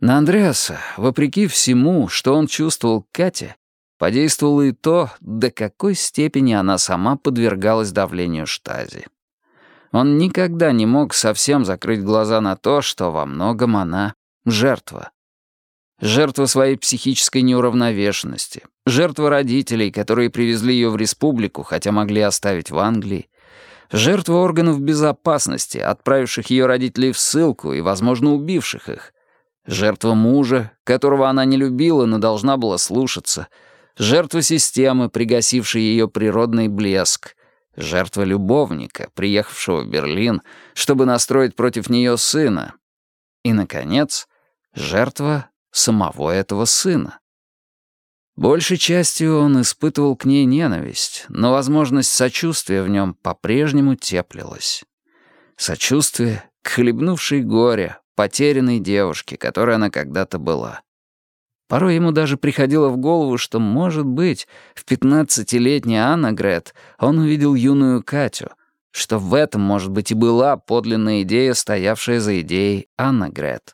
На Андреаса, вопреки всему, что он чувствовал к Кате, подействовало и то, до какой степени она сама подвергалась давлению Штази. Он никогда не мог совсем закрыть глаза на то, что во многом она — жертва. Жертва своей психической неуравновешенности, жертва родителей, которые привезли ее в республику, хотя могли оставить в Англии, жертва органов безопасности, отправивших ее родителей в ссылку и, возможно, убивших их, жертва мужа, которого она не любила, но должна была слушаться, жертва системы, пригасившей ее природный блеск, жертва любовника, приехавшего в Берлин, чтобы настроить против нее сына, и, наконец, жертва самого этого сына. Большей частью он испытывал к ней ненависть, но возможность сочувствия в нем по-прежнему теплилась. Сочувствие к хлебнувшей горе, потерянной девушке, которой она когда-то была. Порой ему даже приходило в голову, что, может быть, в 15-летней Анна-Грет он увидел юную Катю, что в этом, может быть, и была подлинная идея, стоявшая за идеей Анна-Грет.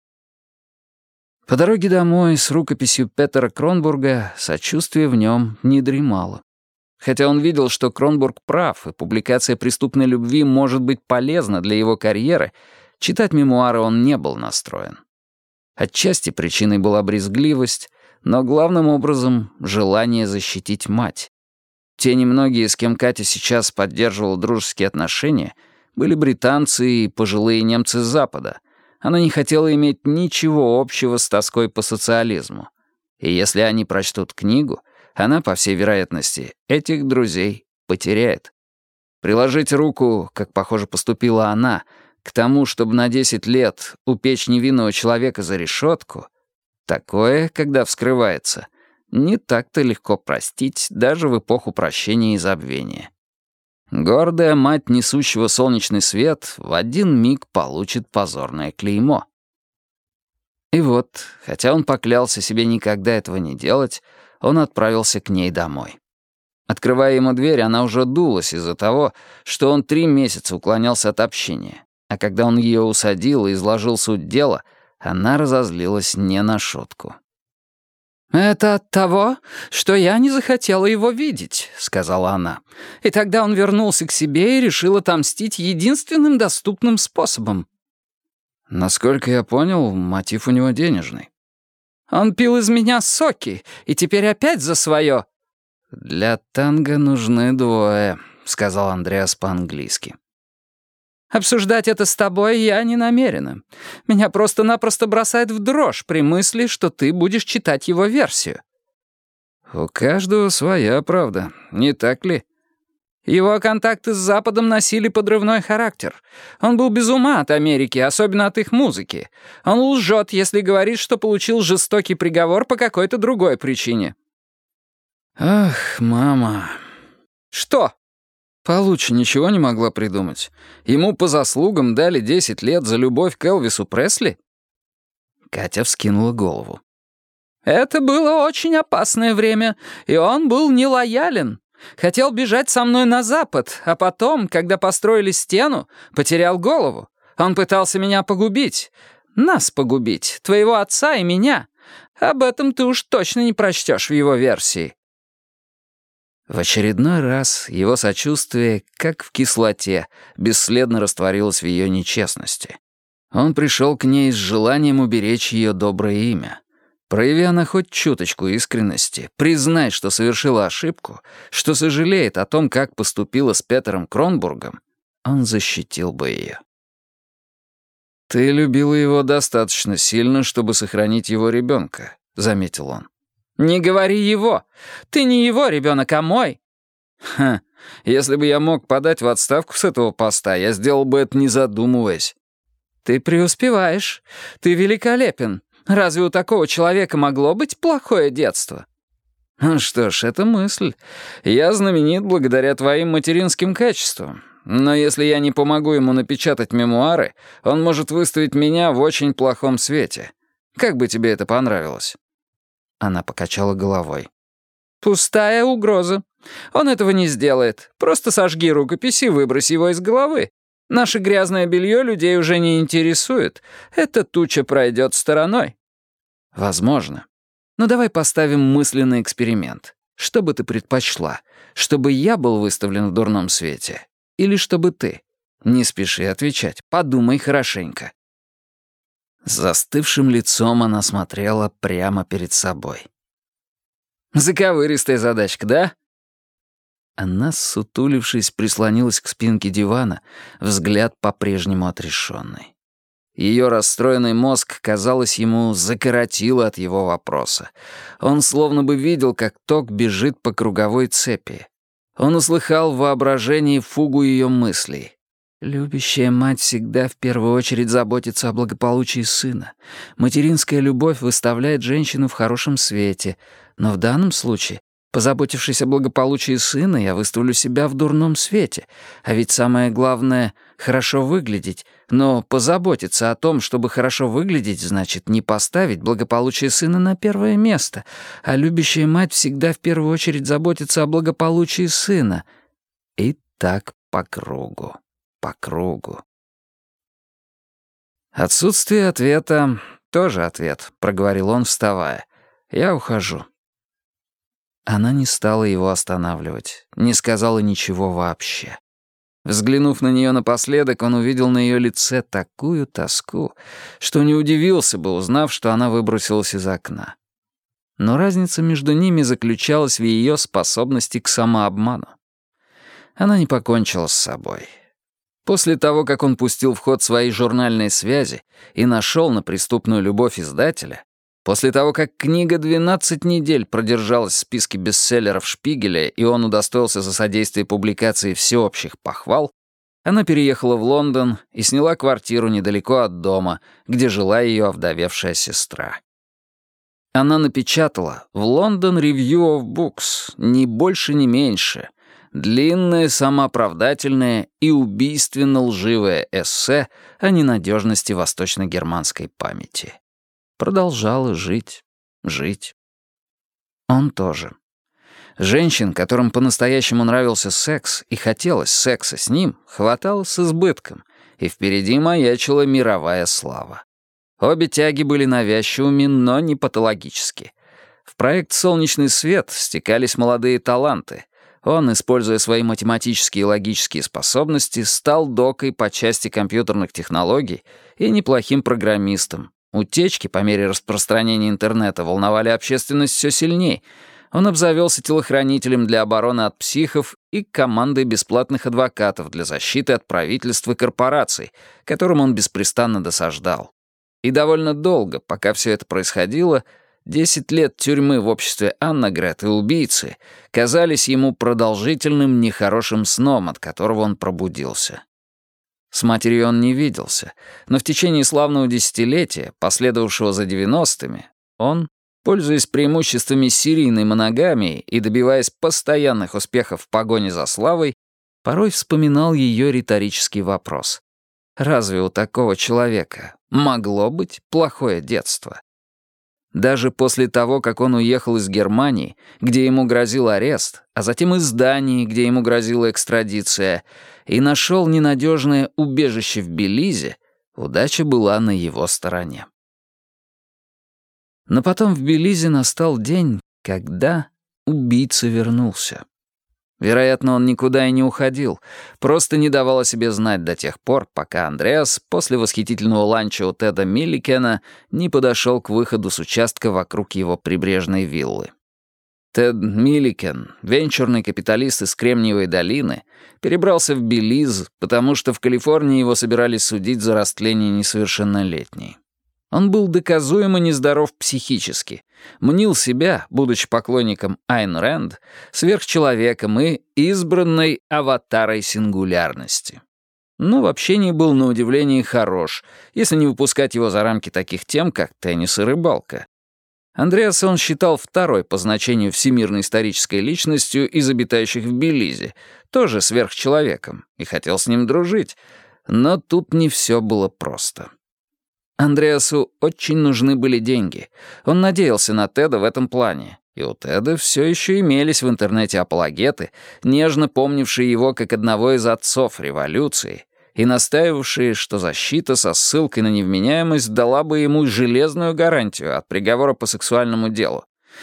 По дороге домой с рукописью Петера Кронбурга сочувствие в нем не дремало. Хотя он видел, что Кронбург прав, и публикация «Преступной любви» может быть полезна для его карьеры, читать мемуары он не был настроен. Отчасти причиной была брезгливость, но главным образом — желание защитить мать. Те немногие, с кем Катя сейчас поддерживала дружеские отношения, были британцы и пожилые немцы с Запада. Она не хотела иметь ничего общего с тоской по социализму. И если они прочтут книгу, она, по всей вероятности, этих друзей потеряет. Приложить руку, как, похоже, поступила она, к тому, чтобы на 10 лет упечь невинного человека за решетку, такое, когда вскрывается, не так-то легко простить даже в эпоху прощения и забвения. Гордая мать несущего солнечный свет в один миг получит позорное клеймо. И вот, хотя он поклялся себе никогда этого не делать, он отправился к ней домой. Открывая ему дверь, она уже дулась из-за того, что он 3 месяца уклонялся от общения, а когда он ее усадил и изложил суть дела, она разозлилась не на шутку. «Это от того, что я не захотела его видеть», — сказала она. «И тогда он вернулся к себе и решил отомстить единственным доступным способом». Насколько я понял, мотив у него денежный. «Он пил из меня соки, и теперь опять за свое». «Для танго нужны двое», — сказал Андреас по-английски. «Обсуждать это с тобой я не намерена. Меня просто-напросто бросает в дрожь при мысли, что ты будешь читать его версию». «У каждого своя правда, не так ли?» Его контакты с Западом носили подрывной характер. Он был без ума от Америки, особенно от их музыки. Он лжет, если говорит, что получил жестокий приговор по какой-то другой причине». «Ах, мама». «Что?» Получше ничего не могла придумать. Ему по заслугам дали 10 лет за любовь к Элвису Пресли? Катя вскинула голову. Это было очень опасное время, и он был нелоялен. Хотел бежать со мной на запад, а потом, когда построили стену, потерял голову. Он пытался меня погубить. Нас погубить, твоего отца и меня. Об этом ты уж точно не прочтешь в его версии. В очередной раз его сочувствие, как в кислоте, бесследно растворилось в ее нечестности. Он пришел к ней с желанием уберечь ее доброе имя. Прояви она хоть чуточку искренности, признай, что совершила ошибку, что сожалеет о том, как поступила с Петером Кронбургом, он защитил бы ее. «Ты любила его достаточно сильно, чтобы сохранить его ребенка», — заметил он. «Не говори его. Ты не его ребенок, а мой». «Ха, если бы я мог подать в отставку с этого поста, я сделал бы это, не задумываясь». «Ты преуспеваешь. Ты великолепен. Разве у такого человека могло быть плохое детство?» «Ну что ж, это мысль. Я знаменит благодаря твоим материнским качествам. Но если я не помогу ему напечатать мемуары, он может выставить меня в очень плохом свете. Как бы тебе это понравилось?» Она покачала головой. «Пустая угроза. Он этого не сделает. Просто сожги рукопись и выбрось его из головы. Наше грязное белье людей уже не интересует. Эта туча пройдет стороной». «Возможно. Но давай поставим мысленный эксперимент. Что бы ты предпочла? Чтобы я был выставлен в дурном свете? Или чтобы ты? Не спеши отвечать, подумай хорошенько». С застывшим лицом она смотрела прямо перед собой. «Заковыристая задачка, да?» Она, ссутулившись, прислонилась к спинке дивана, взгляд по-прежнему отрешенный. Ее расстроенный мозг, казалось, ему закоротило от его вопроса. Он словно бы видел, как ток бежит по круговой цепи. Он услыхал в воображении фугу ее мыслей. «Любящая мать всегда в первую очередь заботится о благополучии сына. Материнская любовь выставляет женщину в хорошем свете. Но в данном случае, позаботившись о благополучии сына, я выставлю себя в дурном свете. А ведь самое главное — хорошо выглядеть. Но позаботиться о том, чтобы хорошо выглядеть, значит не поставить благополучие сына на первое место. А любящая мать всегда в первую очередь заботится о благополучии сына. И так по кругу. По кругу. «Отсутствие ответа — тоже ответ», — проговорил он, вставая. «Я ухожу». Она не стала его останавливать, не сказала ничего вообще. Взглянув на нее напоследок, он увидел на ее лице такую тоску, что не удивился бы, узнав, что она выбросилась из окна. Но разница между ними заключалась в ее способности к самообману. Она не покончила с собой. После того, как он пустил в ход свои журнальные связи и нашел на преступную любовь издателя, после того, как книга 12 недель продержалась в списке бестселлеров Шпигеля и он удостоился за содействие публикации всеобщих похвал, она переехала в Лондон и сняла квартиру недалеко от дома, где жила ее овдовевшая сестра. Она напечатала в London Review of Books ни больше, ни меньше длинное, самооправдательное и убийственно лживое эссе о ненадежности восточно-германской памяти. Продолжала жить. Он тоже. Женщин, которым по-настоящему нравился секс и хотелось секса с ним, хватало с избытком, и впереди маячила мировая слава. Обе тяги были навязчивыми, но не патологически. В проект «Солнечный свет» стекались молодые таланты. Он, используя свои математические и логические способности, стал докой по части компьютерных технологий и неплохим программистом. Утечки по мере распространения интернета волновали общественность все сильней. Он обзавелся телохранителем для обороны от психов и командой бесплатных адвокатов для защиты от правительств и корпораций, которым он беспрестанно досаждал. И довольно долго, пока все это происходило, 10 лет тюрьмы в обществе Аннегрет и убийцы казались ему продолжительным нехорошим сном, от которого он пробудился. С матерью он не виделся, но в течение славного десятилетия, последовавшего за 90-ми, он, пользуясь преимуществами серийной моногамии и добиваясь постоянных успехов в погоне за славой, порой вспоминал ее риторический вопрос. Разве у такого человека могло быть плохое детство? Даже после того, как он уехал из Германии, где ему грозил арест, а затем из Дании, где ему грозила экстрадиция, и нашел ненадежное убежище в Белизе, удача была на его стороне. Но потом в Белизе настал день, когда убийца вернулся. Вероятно, он никуда и не уходил, просто не давал о себе знать до тех пор, пока Андреас после восхитительного ланча у Теда Милликена не подошел к выходу с участка вокруг его прибрежной виллы. Тед Милликен, венчурный капиталист из Кремниевой долины, перебрался в Белиз, потому что в Калифорнии его собирались судить за растление несовершеннолетней. Он был доказуемо нездоров психически, мнил себя, будучи поклонником Айн Рэнд, сверхчеловеком и избранной аватарой сингулярности. Но в общении был на удивление хорош, если не выпускать его за рамки таких тем, как теннис и рыбалка. Андреаса он считал второй по значению всемирной исторической личностью из обитающих в Белизе, тоже сверхчеловеком, и хотел с ним дружить. Но тут не все было просто. Андреасу очень нужны были деньги. Он надеялся на Теда в этом плане. И у Теда все еще имелись в интернете апологеты, нежно помнившие его как одного из отцов революции, и настаивавшие, что защита со ссылкой на невменяемость дала бы ему железную гарантию от приговора по сексуальному делу.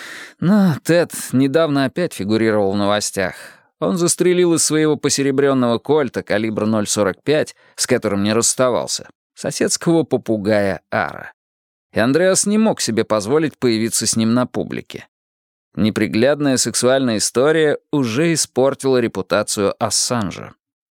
Но Тед недавно опять фигурировал в новостях. Он застрелил из своего посеребренного кольта калибра 0,45, с которым не расставался, соседского попугая Ара. И Андреас не мог себе позволить появиться с ним на публике. Неприглядная сексуальная история уже испортила репутацию Ассанжа.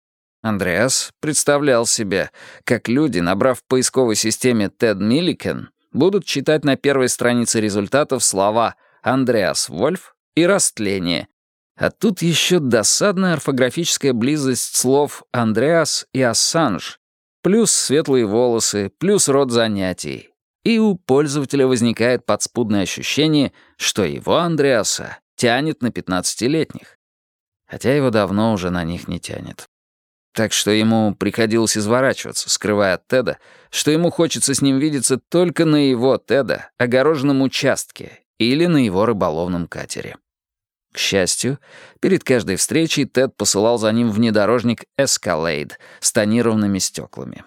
Андреас представлял себе, как люди, набрав в поисковой системе «Тед Милликен», будут читать на первой странице результатов слова «Андреас Вольф» и «Растление». А тут еще досадная орфографическая близость слов «Андреас» и «Ассанж», плюс светлые волосы, плюс род занятий. И у пользователя возникает подспудное ощущение, что его Андреаса тянет на 15-летних. Хотя его давно уже на них не тянет. Так что ему приходилось изворачиваться, скрывая от Теда, что ему хочется с ним видеться только на его, Теда, огороженном участке или на его рыболовном катере. К счастью, перед каждой встречей Тед посылал за ним внедорожник Escalade с тонированными стеклами.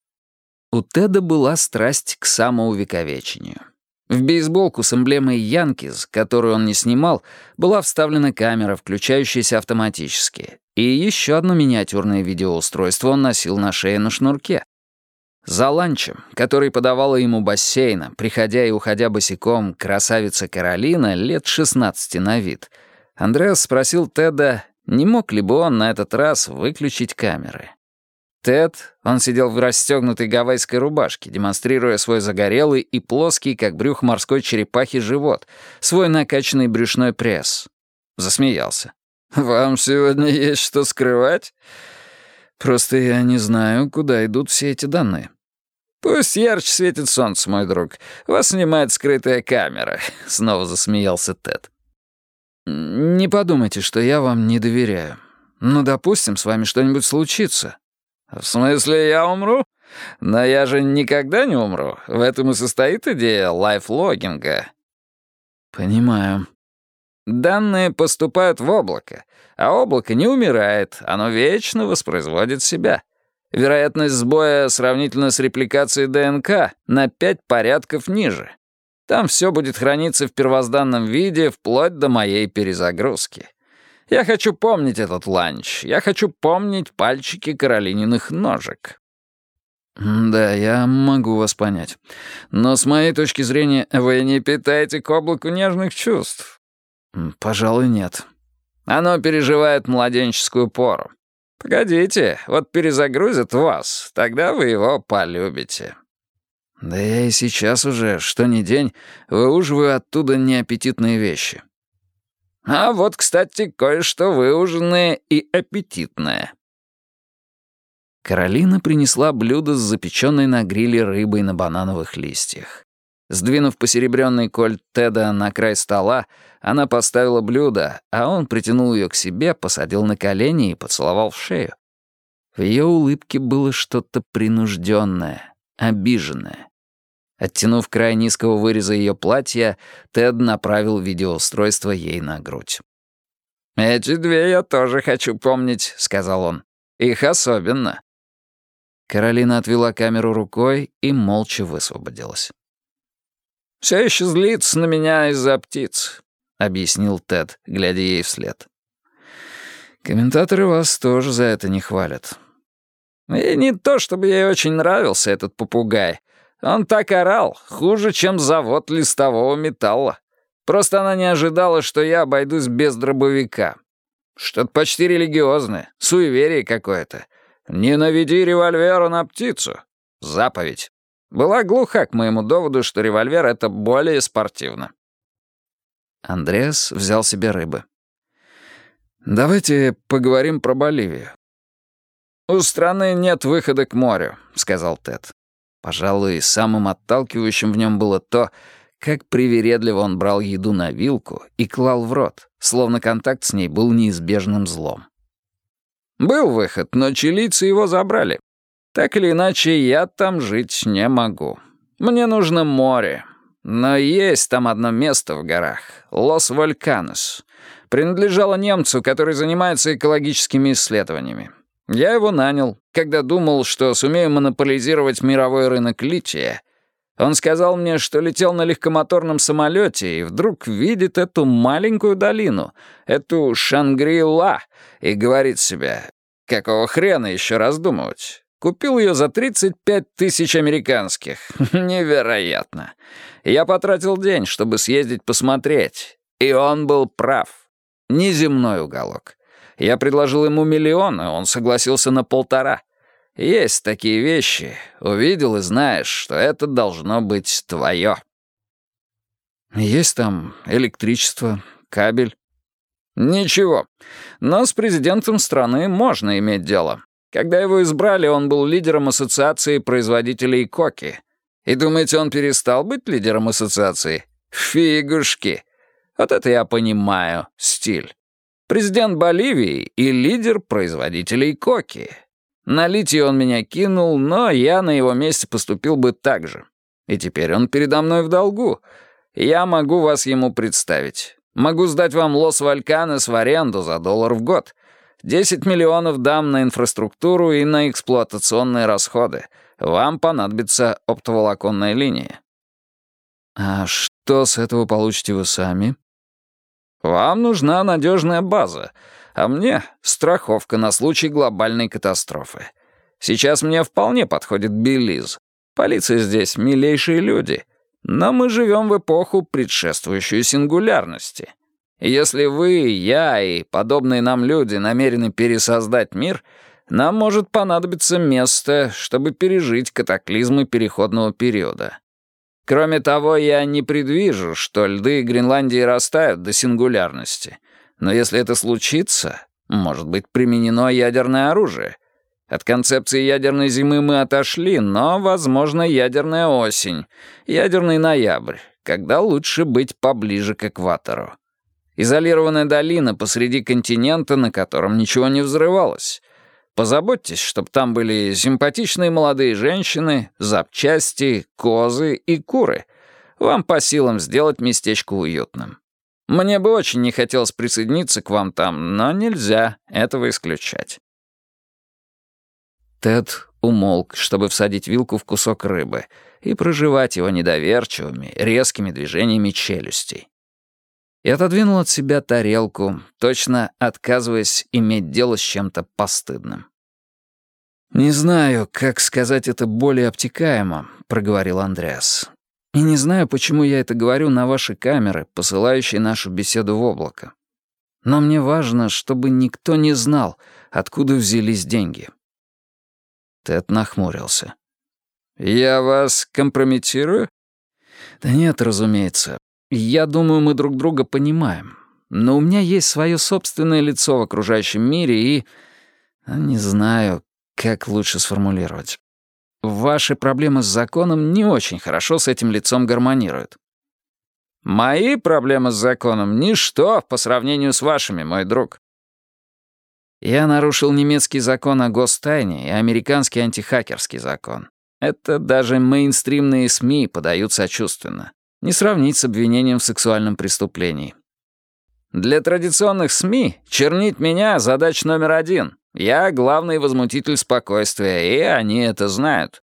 У Теда была страсть к самоувековечению. В бейсболку с эмблемой «Янкиз», которую он не снимал, была вставлена камера, включающаяся автоматически, и еще одно миниатюрное видеоустройство он носил на шее на шнурке. За ланчем, который подавала ему бассейна, приходя и уходя босиком, красавица Каролина, лет 16 на вид, Андреас спросил Теда, не мог ли бы он на этот раз выключить камеры. Тед, он сидел в расстегнутой гавайской рубашке, демонстрируя свой загорелый и плоский, как брюх морской черепахи, живот, свой накачанный брюшной пресс. Засмеялся. «Вам сегодня есть что скрывать? Просто я не знаю, куда идут все эти данные». «Пусть ярче светит солнце, мой друг. Вас снимает скрытая камера», — снова засмеялся Тед. «Не подумайте, что я вам не доверяю. Ну, допустим, с вами что-нибудь случится». «В смысле, я умру? Но я же никогда не умру. В этом и состоит идея лайфлогинга». «Понимаю». «Данные поступают в облако, а облако не умирает, оно вечно воспроизводит себя. Вероятность сбоя сравнительно с репликацией ДНК на 5 порядков ниже. Там все будет храниться в первозданном виде вплоть до моей перезагрузки. Я хочу помнить этот ланч. Я хочу помнить пальчики Каролининых ножек». «Да, я могу вас понять. Но с моей точки зрения, вы не питаете к облаку нежных чувств?» «Пожалуй, нет». «Оно переживает младенческую пору. Погодите, вот перезагрузят вас, тогда вы его полюбите». «Да я и сейчас уже, что ни день, выуживаю оттуда неаппетитные вещи». «А вот, кстати, кое-что выуженное и аппетитное». Каролина принесла блюдо с запеченной на гриле рыбой на банановых листьях. Сдвинув посеребренный кольт Теда на край стола, она поставила блюдо, а он притянул ее к себе, посадил на колени и поцеловал в шею. В ее улыбке было что-то принужденное, обиженное. Оттянув край низкого выреза ее платья, Тед направил видеоустройство ей на грудь. «Эти две я тоже хочу помнить», — сказал он. «Их особенно». Каролина отвела камеру рукой и молча высвободилась. «Все еще злится на меня из-за птиц», — объяснил Тед, глядя ей вслед. «Комментаторы вас тоже за это не хвалят». «И не то, чтобы ей очень нравился этот попугай. Он так орал, хуже, чем завод листового металла. Просто она не ожидала, что я обойдусь без дробовика. Что-то почти религиозное, суеверие какое-то. Не наведи револьвера на птицу. Заповедь. Была глуха к моему доводу, что револьвер — это более спортивно». Андреас взял себе рыбы. «Давайте поговорим про Боливию». «У страны нет выхода к морю», — сказал Тед. Пожалуй, самым отталкивающим в нем было то, как привередливо он брал еду на вилку и клал в рот, словно контакт с ней был неизбежным злом. «Был выход, но чилийцы его забрали. Так или иначе, я там жить не могу. Мне нужно море. Но есть там одно место в горах — Лос-Вольканос. Принадлежало немцу, который занимается экологическими исследованиями. Я его нанял, когда думал, что сумею монополизировать мировой рынок лития. Он сказал мне, что летел на легкомоторном самолете и вдруг видит эту маленькую долину, эту Шангри-Ла, и говорит себе, какого хрена еще раздумывать? Купил ее за 35 тысяч американских. Невероятно. Я потратил день, чтобы съездить посмотреть. И он был прав. Неземной уголок. Я предложил ему 1 миллион, и он согласился на 1,5. Есть такие вещи. Увидел и знаешь, что это должно быть твое. Есть там электричество, кабель. Ничего. Но с президентом страны можно иметь дело. Когда его избрали, он был лидером ассоциации производителей коки. И думаете, он перестал быть лидером ассоциации? Фигушки. Вот это я понимаю, стиль. Президент Боливии и лидер производителей коки. На литий он меня кинул, но я на его месте поступил бы так же. И теперь он передо мной в долгу. Я могу вас ему представить. Могу сдать вам Лос-Вальканес в аренду за $1 в год. 10 миллионов дам на инфраструктуру и на эксплуатационные расходы. Вам понадобится оптоволоконная линия. А что с этого получите вы сами? Вам нужна надежная база, а мне страховка на случай глобальной катастрофы. Сейчас мне вполне подходит Белиз. Полиция здесь милейшие люди, но мы живем в эпоху, предшествующую сингулярности. Если вы, я и подобные нам люди намерены пересоздать мир, нам может понадобиться место, чтобы пережить катаклизмы переходного периода. Кроме того, я не предвижу, что льды Гренландии растают до сингулярности. Но если это случится, может быть применено ядерное оружие. От концепции ядерной зимы мы отошли, но, возможно, ядерная осень, ядерный ноябрь, когда лучше быть поближе к экватору. Изолированная долина посреди континента, на котором ничего не взрывалось. Позаботьтесь, чтобы там были симпатичные молодые женщины, запчасти, козы и куры. Вам по силам сделать местечко уютным. Мне бы очень не хотелось присоединиться к вам там, но нельзя этого исключать». Тед умолк, чтобы всадить вилку в кусок рыбы и прожевать его недоверчивыми, резкими движениями челюстей. И отодвинул от себя тарелку, точно отказываясь иметь дело с чем-то постыдным. «Не знаю, как сказать это более обтекаемо», — проговорил Андреас. «И не знаю, почему я это говорю на ваши камеры, посылающие нашу беседу в облако. Но мне важно, чтобы никто не знал, откуда взялись деньги». Тед нахмурился. «Я вас компрометирую?» «Да нет, разумеется. Я думаю, мы друг друга понимаем. Но у меня есть свое собственное лицо в окружающем мире и... Не знаю, как лучше сформулировать. Ваши проблемы с законом не очень хорошо с этим лицом гармонируют». «Мои проблемы с законом — ничто по сравнению с вашими, мой друг». Я нарушил немецкий закон о гостайне и американский антихакерский закон. Это даже мейнстримные СМИ подают сочувственно. Не сравнить с обвинением в сексуальном преступлении. Для традиционных СМИ чернить меня — задача номер 1. Я главный возмутитель спокойствия, и они это знают.